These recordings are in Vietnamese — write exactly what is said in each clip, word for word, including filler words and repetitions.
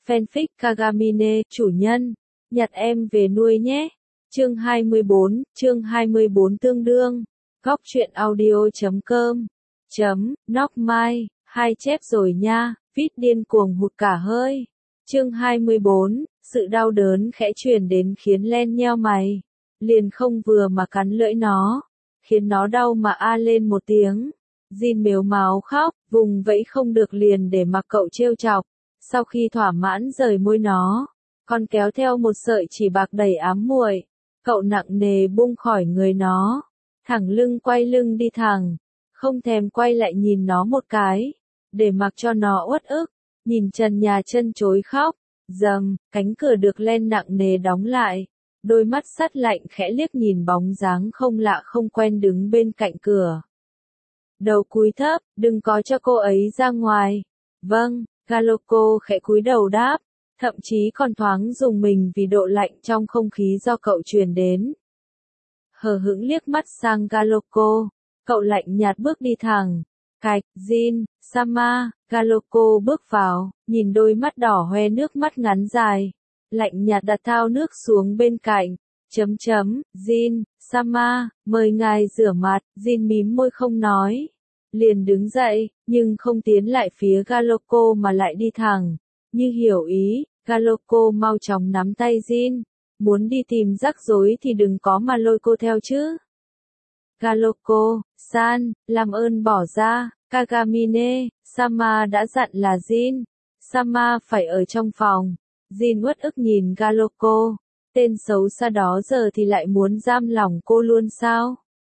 Fanfic Kagamine, chủ nhân, nhặt em về nuôi nhé. Chương hai mươi bốn, chương hai mươi bốn tương đương. Góc truyện audio.com. Chấm, Knock Mai, hai chép rồi nha, viết điên cuồng hụt cả hơi. Chương hai mươi bốn, sự đau đớn khẽ truyền đến khiến Len nheo mày. Liền không vừa mà cắn lưỡi nó, khiến nó đau mà a lên một tiếng. Jin mếu máo khóc, vùng vẫy không được liền để mặc cậu trêu chọc. Sau khi thỏa mãn rời môi nó, còn kéo theo một sợi chỉ bạc đầy ám muội. Cậu nặng nề bung khỏi người nó, thẳng lưng quay lưng đi thẳng, không thèm quay lại nhìn nó một cái, để mặc cho nó uất ức, nhìn trần nhà chân chối khóc. Dầm, cánh cửa được Len nặng nề đóng lại, đôi mắt sắt lạnh khẽ liếc nhìn bóng dáng không lạ không quen đứng bên cạnh cửa. Đầu cúi thấp, đừng có cho cô ấy ra ngoài. Vâng, Galoko khẽ cúi đầu đáp, thậm chí còn thoáng rùng mình vì độ lạnh trong không khí do cậu truyền đến. Hờ hững liếc mắt sang Galoko, cậu lạnh nhạt bước đi thẳng. Cạch, Jin, Sama, Galoko bước vào, nhìn đôi mắt đỏ hoe nước mắt ngắn dài. Lạnh nhạt đặt thao nước xuống bên cạnh. Chấm chấm, Jin, Sama, mời ngài rửa mặt. Jin mím môi không nói. Liền đứng dậy, nhưng không tiến lại phía Galoko mà lại đi thẳng. Như hiểu ý, Galoko mau chóng nắm tay Jin. Muốn đi tìm rắc rối thì đừng có mà lôi cô theo chứ. Galoko, san, làm ơn bỏ ra. Kagamine, Sama đã dặn là Jin. Sama phải ở trong phòng. Jin uất ức nhìn Galoko. Tên xấu xa đó giờ thì lại muốn giam lỏng cô luôn sao?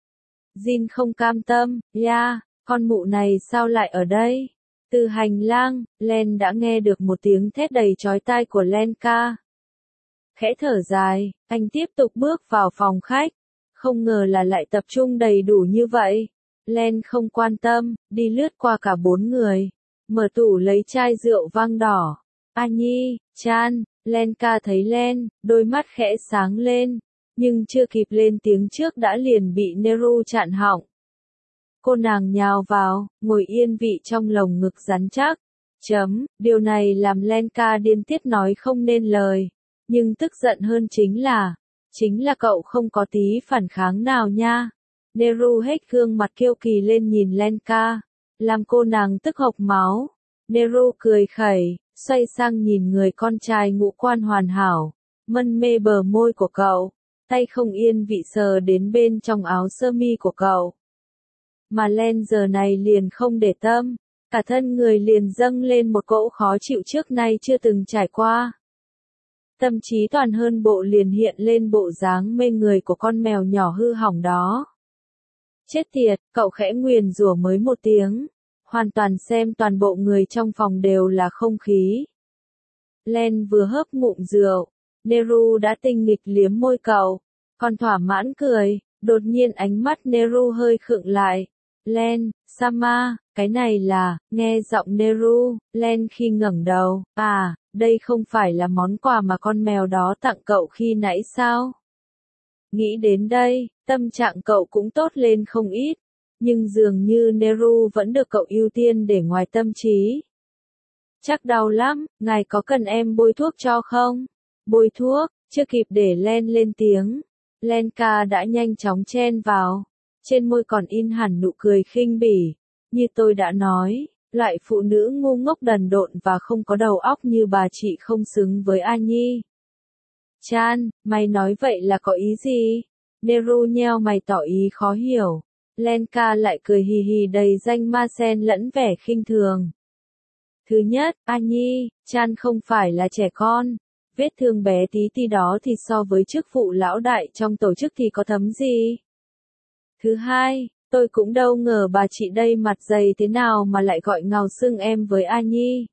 Jin không cam tâm. Ya, con mụ này sao lại ở đây? Từ hành lang, Len đã nghe được một tiếng thét đầy chói tai của Lenka. Khẽ thở dài, anh tiếp tục bước vào phòng khách. Không ngờ là lại tập trung đầy đủ như vậy. Len không quan tâm, đi lướt qua cả bốn người. Mở tủ lấy chai rượu vang đỏ. Annie, Chan, Lenka thấy Len, đôi mắt khẽ sáng lên. Nhưng chưa kịp lên tiếng trước đã liền bị Neru chặn họng. Cô nàng nhào vào, ngồi yên vị trong lồng ngực rắn chắc. Chấm, điều này làm Lenka điên tiết nói không nên lời. Nhưng tức giận hơn chính là, chính là cậu không có tí phản kháng nào nha. Neru hết gương mặt kiêu kỳ lên nhìn Lenka, làm cô nàng tức hộc máu. Neru cười khẩy, xoay sang nhìn người con trai ngũ quan hoàn hảo, mân mê bờ môi của cậu, tay không yên vị sờ đến bên trong áo sơ mi của cậu. Mà Len giờ này liền không để tâm, cả thân người liền dâng lên một cỗ khó chịu trước nay chưa từng trải qua. Tâm trí toàn hơn bộ liền hiện lên bộ dáng mê người của con mèo nhỏ hư hỏng đó. Chết tiệt, cậu khẽ nguyền rủa mới một tiếng, hoàn toàn xem toàn bộ người trong phòng đều là không khí. Len vừa hớp ngụm rượu, Neru đã tinh nghịch liếm môi cậu, còn thỏa mãn cười, đột nhiên ánh mắt Neru hơi khựng lại. Len, Sama, cái này là, nghe giọng Neru, Len khi ngẩng đầu, à, đây không phải là món quà mà con mèo đó tặng cậu khi nãy sao? Nghĩ đến đây, tâm trạng cậu cũng tốt lên không ít, nhưng dường như Neru vẫn được cậu ưu tiên để ngoài tâm trí. Chắc đau lắm, ngài có cần em bôi thuốc cho không? Bôi thuốc, chưa kịp để Len lên tiếng. Lenka đã nhanh chóng chen vào, trên môi còn in hẳn nụ cười khinh bỉ. Như tôi đã nói, loại phụ nữ ngu ngốc đần độn và không có đầu óc như bà chị không xứng với Annie. Chan, mày nói vậy là có ý gì? Neru nheo mày tỏ ý khó hiểu. Lenka lại cười hì hì đầy danh ma sen lẫn vẻ khinh thường. Thứ nhất, Annie, Chan không phải là trẻ con. Vết thương bé tí ti đó thì so với chức vụ lão đại trong tổ chức thì có thấm gì. Thứ hai, tôi cũng đâu ngờ bà chị đây mặt dày thế nào mà lại gọi ngào xưng em với Annie.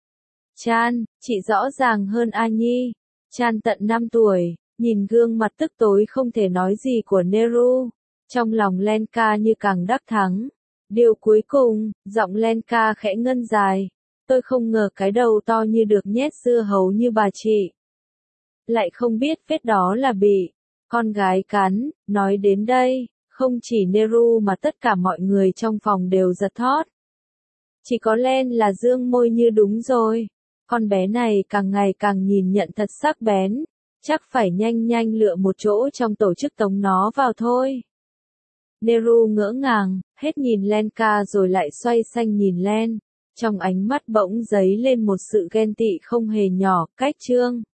Chan, chị rõ ràng hơn Annie. Chan tận năm tuổi, nhìn gương mặt tức tối không thể nói gì của Neru. Trong lòng Lenka như càng đắc thắng. Điều cuối cùng, giọng Lenka khẽ ngân dài. Tôi không ngờ cái đầu to như được nhét dưa hấu như bà chị. Lại không biết vết đó là bị con gái cắn. Nói đến đây, không chỉ Neru mà tất cả mọi người trong phòng đều giật thót. Chỉ có Len là dương môi như đúng rồi. con bé này càng ngày càng nhìn nhận thật sắc bén, chắc phải nhanh nhanh lựa một chỗ trong tổ chức tống nó vào thôi. Neru ngỡ ngàng, hết nhìn Lenka rồi lại xoay sang nhìn Len, trong ánh mắt bỗng dấy lên một sự ghen tị không hề nhỏ, cách Trương.